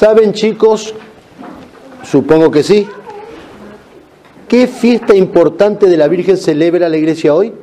¿Saben, chicos? Supongo que sí. ¿Qué fiesta importante de la Virgen celebra la Iglesia hoy?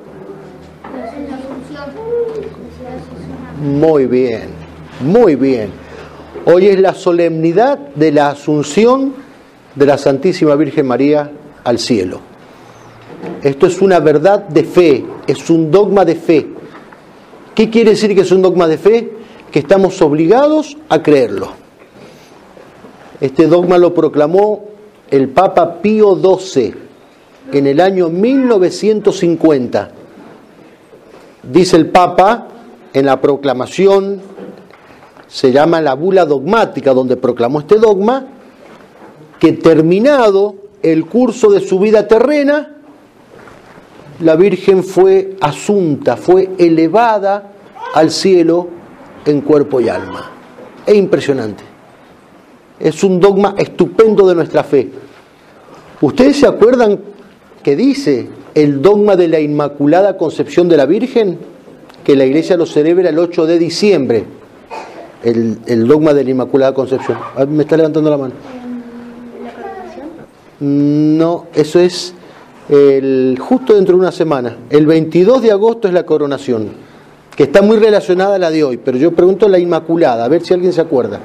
Muy bien, muy bien. Hoy es la solemnidad de la Asunción de la Santísima Virgen María al cielo. Esto es una verdad de fe, es un dogma de fe. ¿Qué quiere decir que es un dogma de fe? Que estamos obligados a creerlo. Este dogma lo proclamó el Papa Pío XII en el año 1950. Dice el Papa en la proclamación, se llama la bula dogmática, donde proclamó este dogma, que terminado el curso de su vida terrena, la Virgen fue asunta, fue elevada al cielo en cuerpo y alma. Es impresionante. Es un dogma estupendo de nuestra fe. ¿Ustedes se acuerdan que dice el dogma de la Inmaculada Concepción de la Virgen? Que la Iglesia lo celebra el 8 de diciembre. El dogma de la Inmaculada Concepción. ¿Me está levantando la mano? ¿La coronación? No, eso es justo dentro de una semana. El 22 de agosto es la coronación, que está muy relacionada a la de hoy, pero yo pregunto la Inmaculada, a ver si alguien se acuerda.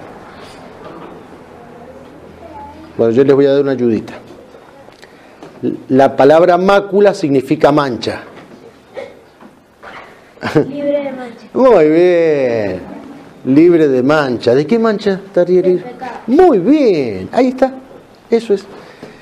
Bueno, yo les voy a dar una ayudita. La palabra mácula significa mancha. Libre de mancha. Muy bien. Libre de mancha. ¿De qué mancha estaría libre? Del pecado. Muy bien. Ahí está. Eso es.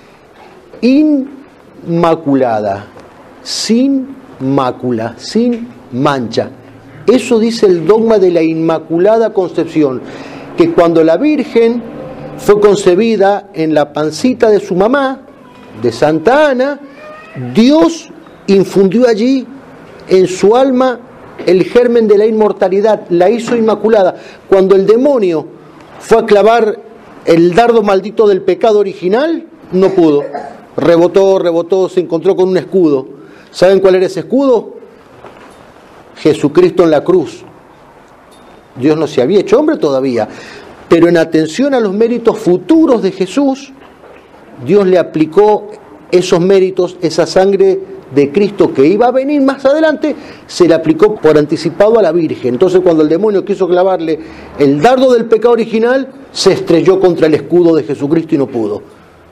Inmaculada. Sin mácula. Sin mancha. Eso dice el dogma de la Inmaculada Concepción. Que cuando la Virgen fue concebida en la pancita de su mamá, de Santa Ana, Dios infundió allí en su alma el germen de la inmortalidad, la hizo inmaculada. Cuando el demonio fue a clavar el dardo maldito del pecado original, no pudo. Rebotó, se encontró con un escudo. ¿Saben cuál era ese escudo? Jesucristo en la cruz. Dios no se había hecho hombre todavía, pero en atención a los méritos futuros de Jesús, Dios le aplicó esos méritos, esa sangre de Cristo que iba a venir más adelante, se le aplicó por anticipado a la Virgen. Entonces cuando el demonio quiso clavarle el dardo del pecado original, se estrelló contra el escudo de Jesucristo y no pudo.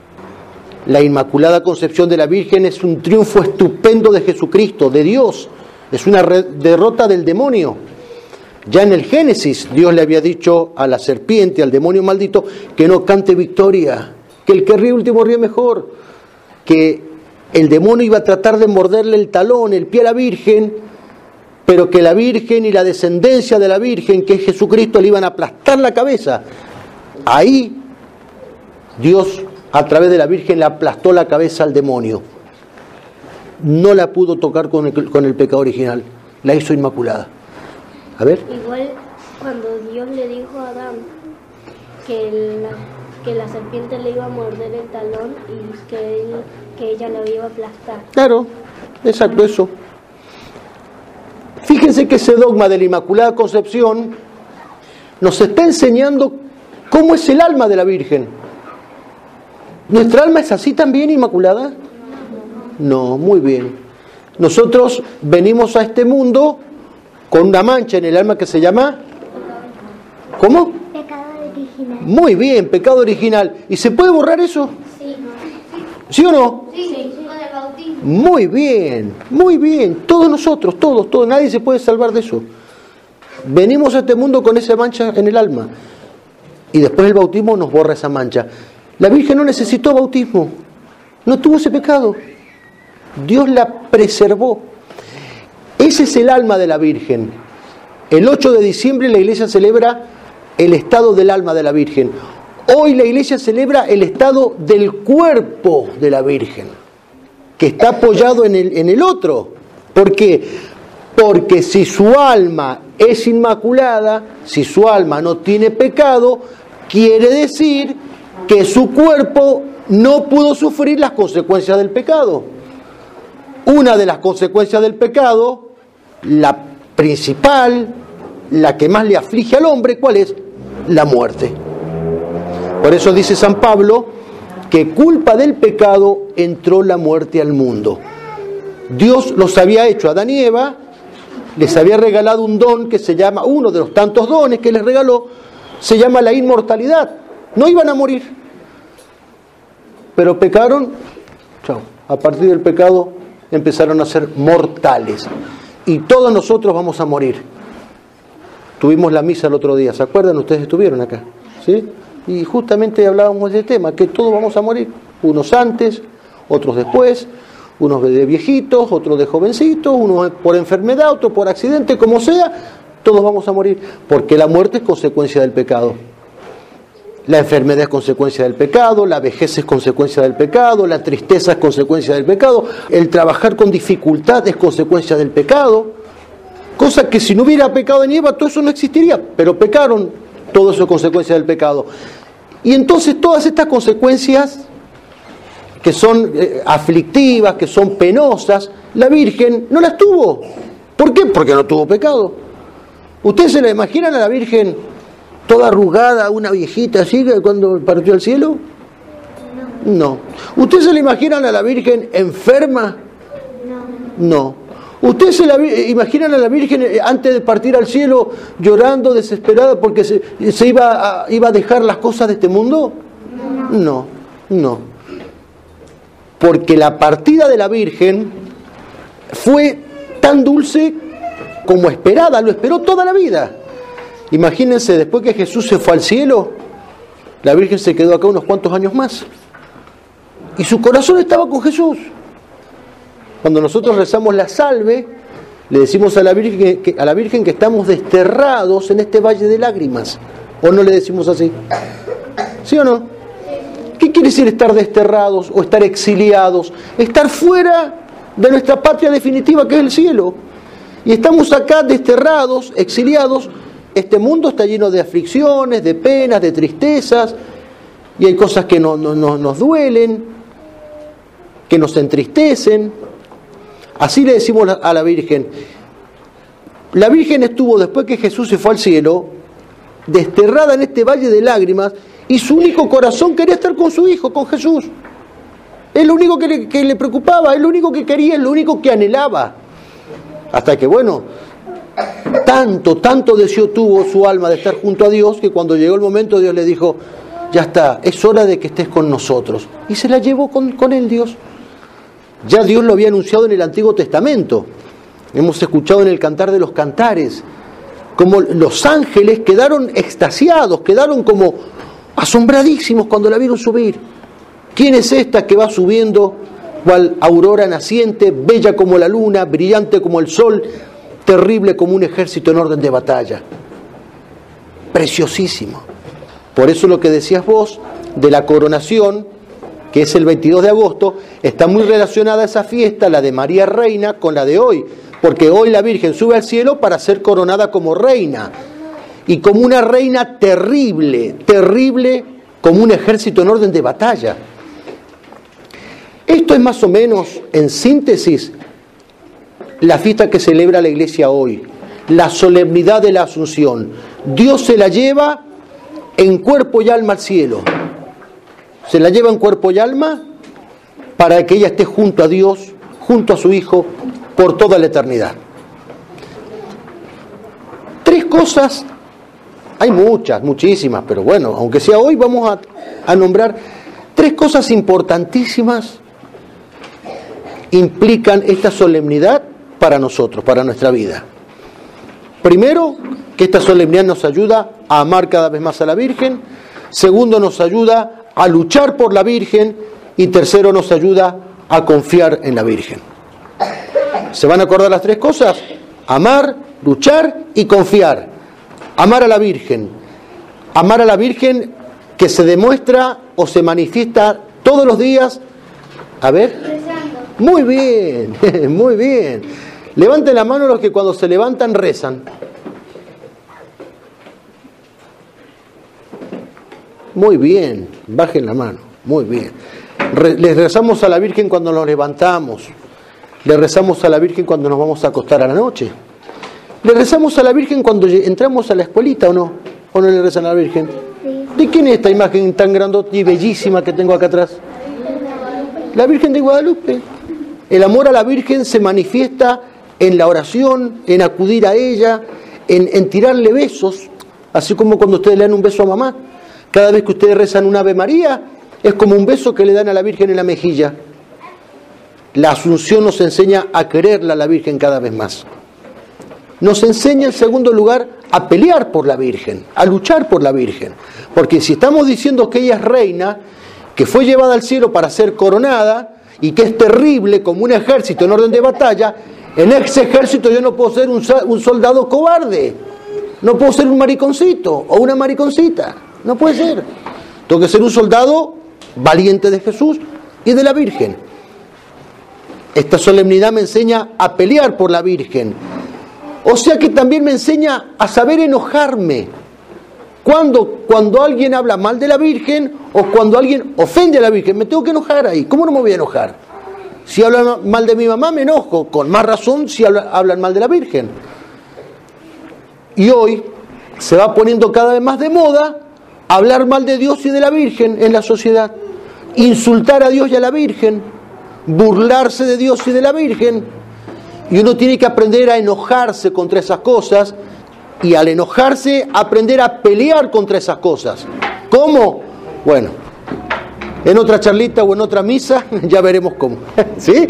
La Inmaculada Concepción de la Virgen es un triunfo estupendo de Jesucristo, de Dios, es una derrota del demonio. Ya en el Génesis Dios le había dicho a la serpiente, al demonio maldito, que no cante victoria, que el que ríe último ríe mejor, que el demonio iba a tratar de morderle el talón, el pie a la Virgen, pero que la Virgen y la descendencia de la Virgen, que es Jesucristo, le iban a aplastar la cabeza. Ahí Dios, a través de la Virgen, le aplastó la cabeza al demonio. No la pudo tocar con el pecado original, la hizo inmaculada. A ver. Igual cuando Dios le dijo a Adán que la serpiente le iba a morder el talón y que ella lo iba a aplastar. Claro, exacto, eso. Fíjense que ese dogma de la Inmaculada Concepción nos está enseñando cómo es el alma de la Virgen. ¿Nuestra alma es así también, inmaculada? No, muy bien. Nosotros venimos a este mundo con una mancha en el alma que se llama... ¿Cómo? Pecado original. Muy bien, pecado original. ¿Y se puede borrar eso? Sí. ¿Sí o no? Sí, con el bautismo. Muy bien, muy bien. Todos nosotros, todos, nadie se puede salvar de eso. Venimos a este mundo con esa mancha en el alma. Y después el bautismo nos borra esa mancha. La Virgen no necesitó bautismo. No tuvo ese pecado. Dios la preservó. Ese es el alma de la Virgen. El 8 de diciembre la Iglesia celebra el estado del alma de la Virgen. Hoy la Iglesia celebra el estado del cuerpo de la Virgen, que está apoyado en el otro. ¿Por qué? Porque si su alma es inmaculada, si su alma no tiene pecado, quiere decir que su cuerpo no pudo sufrir las consecuencias del pecado. Una de las consecuencias del pecado, la principal, la que más le aflige al hombre, ¿cuál es? La muerte. Por eso dice San Pablo que culpa del pecado entró la muerte al mundo. Dios los había hecho a Adán y Eva, les había regalado un don que se llama, uno de los tantos dones que les regaló, se llama la inmortalidad. No iban a morir, pero pecaron, chao. A partir del pecado empezaron a ser mortales. Y todos nosotros vamos a morir. Tuvimos la misa el otro día, ¿se acuerdan? Ustedes estuvieron acá, ¿sí? Y justamente hablábamos del tema, que todos vamos a morir. Unos antes, otros después, unos de viejitos, otros de jovencitos, unos por enfermedad, otros por accidente, como sea, todos vamos a morir. Porque la muerte es consecuencia del pecado. La enfermedad es consecuencia del pecado, la vejez es consecuencia del pecado, la tristeza es consecuencia del pecado, el trabajar con dificultad es consecuencia del pecado. Cosa que si no hubiera pecado en Eva, todo eso no existiría, pero pecaron, todo eso es consecuencia del pecado. Y entonces todas estas consecuencias que son aflictivas, que son penosas, la Virgen no las tuvo. ¿Por qué? Porque no tuvo pecado. ¿Ustedes se la imaginan a la Virgen toda arrugada, una viejita así cuando partió al cielo? No. ¿Ustedes se la imaginan a la Virgen enferma? No. ¿Ustedes se la imaginan a la Virgen antes de partir al cielo llorando, desesperada porque se iba a dejar las cosas de este mundo? No. Porque la partida de la Virgen fue tan dulce como esperada, lo esperó toda la vida. Imagínense, después que Jesús se fue al cielo, la Virgen se quedó acá unos cuantos años más. Y su corazón estaba con Jesús. Cuando nosotros rezamos la salve, le decimos a la Virgen que estamos desterrados en este valle de lágrimas. ¿O no le decimos así? ¿Sí o no? ¿Qué quiere decir estar desterrados o estar exiliados? Estar fuera de nuestra patria definitiva, que es el cielo. Y estamos acá desterrados, exiliados. Este mundo está lleno de aflicciones, de penas, de tristezas. Y hay cosas que nos duelen, que nos entristecen. Así le decimos a la Virgen. La Virgen estuvo, después que Jesús se fue al cielo, desterrada en este valle de lágrimas, y su único corazón quería estar con su Hijo, con Jesús. Es lo único que le preocupaba, es lo único que quería, es lo único que anhelaba. Hasta que, bueno, tanto deseo tuvo su alma de estar junto a Dios, que cuando llegó el momento Dios le dijo, ya está, es hora de que estés con nosotros. Y se la llevó con él Dios. Ya Dios lo había anunciado en el Antiguo Testamento. Hemos escuchado en el Cantar de los Cantares como los ángeles quedaron extasiados, quedaron como asombradísimos cuando la vieron subir. ¿Quién es esta que va subiendo cual aurora naciente, bella como la luna, brillante como el sol, terrible como un ejército en orden de batalla? Preciosísimo. Por eso lo que decías vos de la coronación, que es el 22 de agosto, está muy relacionada a esa fiesta, la de María Reina, con la de hoy, porque hoy la Virgen sube al cielo para ser coronada como reina, y como una reina terrible, como un ejército en orden de batalla. Esto es más o menos, en síntesis, la fiesta que celebra la Iglesia hoy, la solemnidad de la Asunción. Dios se la lleva en cuerpo y alma al cielo. Se la lleva en cuerpo y alma para que ella esté junto a Dios, junto a su Hijo, por toda la eternidad. Tres cosas, hay muchas, muchísimas, pero bueno, aunque sea hoy, vamos a nombrar tres cosas importantísimas implican esta solemnidad para nosotros, para nuestra vida. Primero, que esta solemnidad nos ayuda a amar cada vez más a la Virgen. Segundo, nos ayuda a luchar por la Virgen. Y tercero, nos ayuda a confiar en la Virgen. ¿Se van a acordar las tres cosas? Amar, luchar y confiar. Amar a la Virgen. Amar a la Virgen que se demuestra o se manifiesta todos los días. A ver. Muy bien, muy bien. Levanten la mano los que cuando se levantan rezan. Muy bien, bajen la mano, muy bien. Les rezamos a la Virgen cuando nos levantamos. Le rezamos a la Virgen cuando nos vamos a acostar a la noche. Le rezamos a la Virgen cuando entramos a la escuelita, ¿o no? ¿O no le rezan a la Virgen? ¿De quién es esta imagen tan grandota y bellísima que tengo acá atrás? La Virgen de Guadalupe. El amor a la Virgen se manifiesta en la oración, en acudir a ella, en tirarle besos, así como cuando ustedes le dan un beso a mamá. Cada vez que ustedes rezan un Ave María, es como un beso que le dan a la Virgen en la mejilla. La Asunción nos enseña a quererla a la Virgen cada vez más. Nos enseña, en segundo lugar, a pelear por la Virgen, a luchar por la Virgen. Porque si estamos diciendo que ella es reina, que fue llevada al cielo para ser coronada, y que es terrible como un ejército en orden de batalla, en ese ejército yo no puedo ser un soldado cobarde, no puedo ser un mariconcito o una mariconcita, no puede ser. Tengo que ser un soldado valiente de Jesús y de la Virgen. Esta solemnidad me enseña a pelear por la Virgen. O sea que también me enseña a saber enojarme. Cuando alguien habla mal de la Virgen o cuando alguien ofende a la Virgen, me tengo que enojar ahí. ¿Cómo no me voy a enojar? Si hablan mal de mi mamá, me enojo. Con más razón si hablan mal de la Virgen. Y hoy se va poniendo cada vez más de moda hablar mal de Dios y de la Virgen en la sociedad. Insultar a Dios y a la Virgen. Burlarse de Dios y de la Virgen. Y uno tiene que aprender a enojarse contra esas cosas y al enojarse aprender a pelear contra esas cosas. ¿Cómo? Bueno, en otra charlita o en otra misa ya veremos cómo. ¿Sí?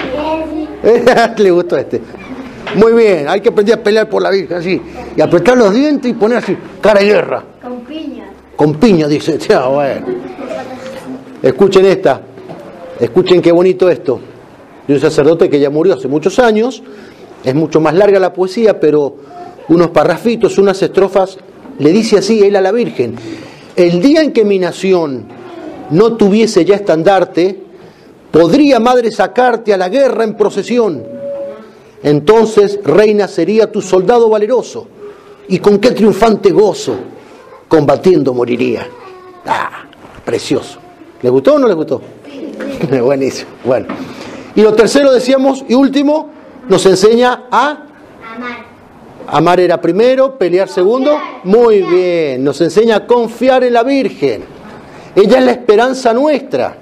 Le gustó este. Muy bien, hay que aprender a pelear por la Virgen así y apretar los dientes y poner así, cara de guerra. Con piña. Con piña, dice. Ya, bueno. Escuchen esta. Escuchen qué bonito esto. De un sacerdote que ya murió hace muchos años. Es mucho más larga la poesía, pero unos parrafitos, unas estrofas, le dice así él a la Virgen: el día en que mi nación no tuviese ya estandarte, podría, madre, sacarte a la guerra en procesión. Entonces, reina, sería tu soldado valeroso, y con qué triunfante gozo, combatiendo moriría. ¡Ah! Precioso. ¿Les gustó o no les gustó? Sí. Buenísimo. Bueno. Y lo tercero, decíamos, y último, nos enseña a amar. Amar era primero, pelear segundo. Muy bien. Nos enseña a confiar en la Virgen. Ella es la esperanza nuestra.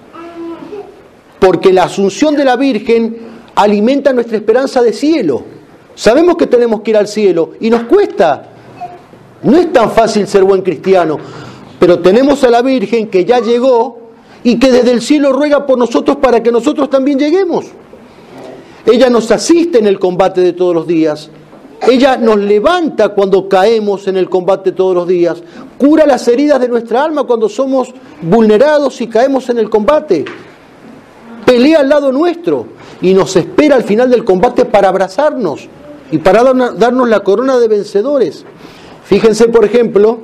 Porque la asunción de la Virgen alimenta nuestra esperanza de cielo. Sabemos que tenemos que ir al cielo y nos cuesta. No es tan fácil ser buen cristiano. Pero tenemos a la Virgen que ya llegó y que desde el cielo ruega por nosotros para que nosotros también lleguemos. Ella nos asiste en el combate de todos los días. Ella nos levanta cuando caemos en el combate todos los días. Cura las heridas de nuestra alma cuando somos vulnerados y caemos en el combate. Pelea al lado nuestro y nos espera al final del combate para abrazarnos y para darnos la corona de vencedores. Fíjense, por ejemplo,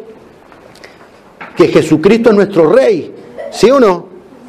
que Jesucristo es nuestro Rey. ¿Sí o no?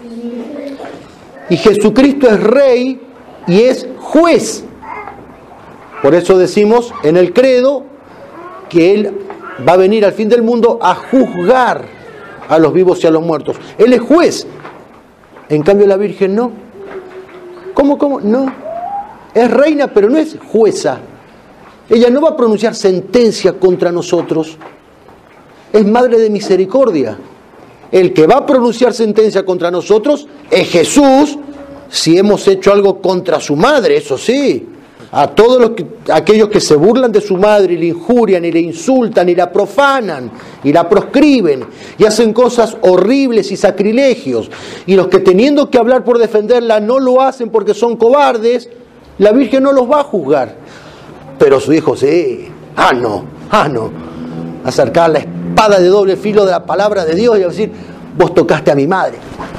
Y Jesucristo es Rey y es juez. Por eso decimos en el credo que Él va a venir al fin del mundo a juzgar a los vivos y a los muertos. Él es juez. En cambio la Virgen no. ¿Cómo? No. Es reina, pero no es jueza. Ella no va a pronunciar sentencia contra nosotros. Es madre de misericordia. El que va a pronunciar sentencia contra nosotros es Jesús, si hemos hecho algo contra su madre, eso sí. A todos aquellos que se burlan de su madre y le injurian y le insultan y la profanan y la proscriben y hacen cosas horribles y sacrilegios, y los que teniendo que hablar por defenderla no lo hacen porque son cobardes, la Virgen no los va a juzgar. Pero su hijo sí. No. Acercar la espada de doble filo de la palabra de Dios y decir: vos tocaste a mi madre.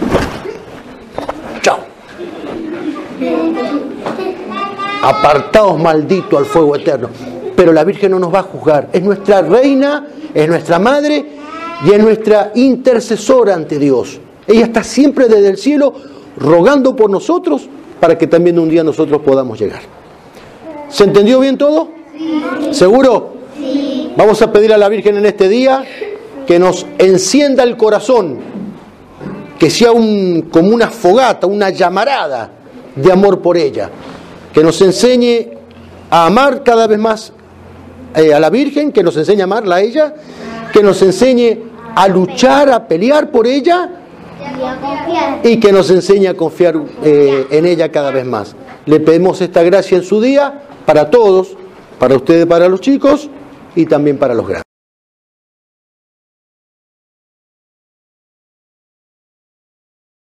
Chao. Apartaos, maldito, al fuego eterno. Pero la Virgen no nos va a juzgar. Es nuestra reina, es nuestra madre y es nuestra intercesora ante Dios. Ella está siempre desde el cielo rogando por nosotros para que también un día nosotros podamos llegar. ¿Se entendió bien todo? Sí. ¿Seguro? Sí. Vamos a pedir a la Virgen en este día que nos encienda el corazón, que sea como una fogata, una llamarada de amor por ella, que nos enseñe a amar cada vez más a la Virgen, que nos enseñe a amarla a ella, que nos enseñe a luchar, a pelear por ella Y a confiar. y que nos enseñe a confiar en ella cada vez más. Le pedimos esta gracia en su día para todos, para ustedes, para los chicos y también para los grandes.